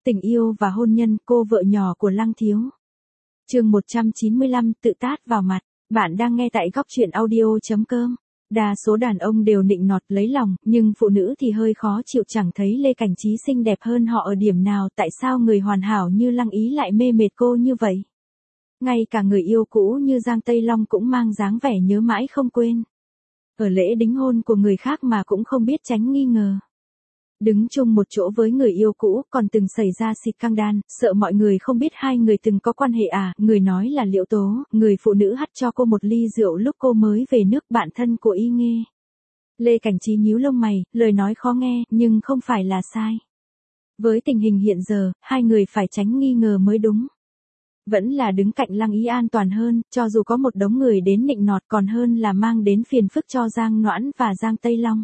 Tình yêu và hôn nhân, cô vợ nhỏ của Lăng Thiếu. Chương 195, tự tát vào mặt. Bạn đang nghe tại góc truyện audio.com. Đa số đàn ông đều nịnh nọt lấy lòng, nhưng phụ nữ thì hơi khó chịu, chẳng thấy Lê Cảnh Trí xinh đẹp hơn họ ở điểm nào, tại sao người hoàn hảo như Lăng Ý lại mê mệt cô như vậy? Ngay cả người yêu cũ như Giang Tây Long cũng mang dáng vẻ nhớ mãi không quên. Ở lễ đính hôn của người khác mà cũng không biết tránh nghi ngờ. Đứng chung một chỗ với người yêu cũ, còn từng xảy ra xịt căng đan, sợ mọi người không biết hai người từng có quan hệ à, người nói là Liễu Tố, người phụ nữ hắt cho cô một ly rượu lúc cô mới về nước, bạn thân của Y Nghê. Lê Cảnh Trí nhíu lông mày, lời nói khó nghe, nhưng không phải là sai. Với tình hình hiện giờ, hai người phải tránh nghi ngờ mới đúng. Vẫn là đứng cạnh Lăng Ý an toàn hơn, cho dù có một đống người đến nịnh nọt, còn hơn là mang đến phiền phức cho Giang Noãn và Giang Tây Long.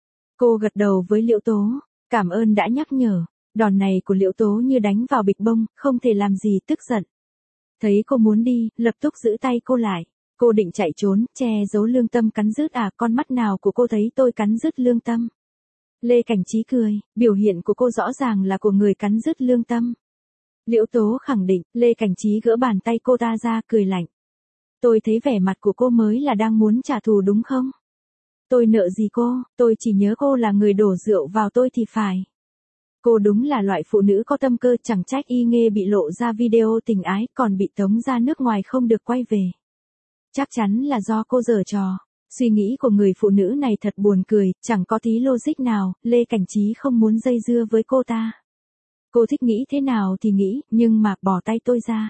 Cô gật đầu với Liễu Tố, cảm ơn đã nhắc nhở. Đòn này của Liễu Tố như đánh vào bịch bông, không thể làm gì, tức giận. Thấy cô muốn đi, lập tức giữ tay cô lại. Cô định chạy trốn, che giấu lương tâm cắn rứt à, con mắt nào của cô thấy tôi cắn rứt lương tâm? Lê Cảnh Trí cười, biểu hiện của cô rõ ràng là của người cắn rứt lương tâm. Liễu Tố khẳng định, Lê Cảnh Trí gỡ bàn tay cô ta ra, cười lạnh. Tôi thấy vẻ mặt của cô mới là đang muốn trả thù đúng không? Tôi nợ gì cô, tôi chỉ nhớ cô là người đổ rượu vào tôi thì phải. Cô đúng là loại phụ nữ có tâm cơ, chẳng trách Y Nghê bị lộ ra video tình ái, còn bị tống ra nước ngoài không được quay về. Chắc chắn là do cô giở trò. Suy nghĩ của người phụ nữ này thật buồn cười, chẳng có tí logic nào, Lê Cảnh Trí không muốn dây dưa với cô ta. Cô thích nghĩ thế nào thì nghĩ, nhưng mà bỏ tay tôi ra.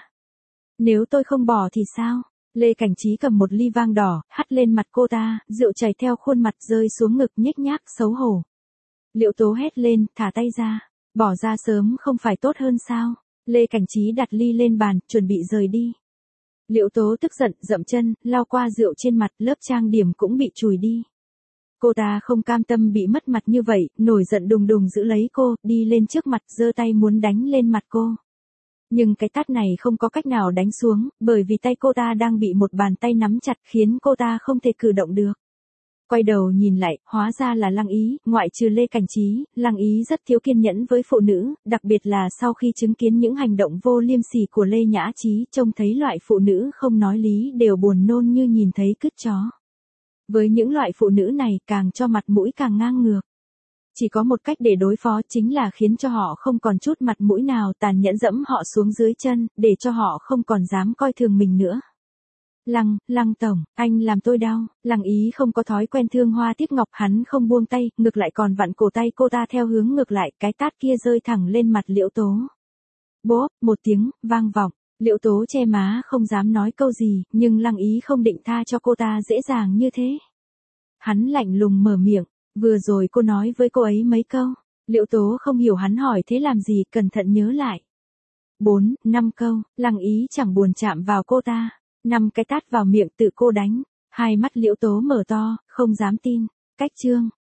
Nếu tôi không bỏ thì sao? Lê Cảnh Trí cầm một ly vang đỏ, hắt lên mặt cô ta, rượu chảy theo khuôn mặt rơi xuống ngực, nhếch nhác, xấu hổ. Liễu Tố hét lên, thả tay ra. Bỏ ra sớm không phải tốt hơn sao? Lê Cảnh Trí đặt ly lên bàn, chuẩn bị rời đi. Liễu Tố tức giận, dậm chân, lau qua rượu trên mặt, lớp trang điểm cũng bị chùi đi. Cô ta không cam tâm bị mất mặt như vậy, nổi giận đùng đùng giữ lấy cô, đi lên trước mặt, giơ tay muốn đánh lên mặt cô. Nhưng cái tát này không có cách nào đánh xuống, bởi vì tay cô ta đang bị một bàn tay nắm chặt, khiến cô ta không thể cử động được. Quay đầu nhìn lại, hóa ra là Lăng Ý, ngoại trừ Lê Cảnh Trí, Lăng Ý rất thiếu kiên nhẫn với phụ nữ, đặc biệt là sau khi chứng kiến những hành động vô liêm sỉ của Lê Nhã Trí, trông thấy loại phụ nữ không nói lý đều buồn nôn như nhìn thấy cứt chó. Với những loại phụ nữ này, càng cho mặt mũi càng ngang ngược. Chỉ có một cách để đối phó, chính là khiến cho họ không còn chút mặt mũi nào, tàn nhẫn dẫm họ xuống dưới chân, để cho họ không còn dám coi thường mình nữa. Lăng tổng, anh làm tôi đau. Lăng Ý không có thói quen thương hoa tiếc ngọc, hắn không buông tay, ngược lại còn vặn cổ tay cô ta theo hướng ngược lại, cái tát kia rơi thẳng lên mặt Liễu Tố. Bốp, một tiếng, vang vọng. Liễu Tố che má không dám nói câu gì, nhưng Lăng Ý không định tha cho cô ta dễ dàng như thế. Hắn lạnh lùng mở miệng, vừa rồi cô nói với cô ấy mấy câu. Liễu Tố không hiểu hắn hỏi thế làm gì, cẩn thận nhớ lại. 4-5 câu, Lăng Ý chẳng buồn chạm vào cô ta. 5 cái tát vào miệng tự cô đánh. Hai mắt Liễu Tố mở to, không dám tin. Cách chương.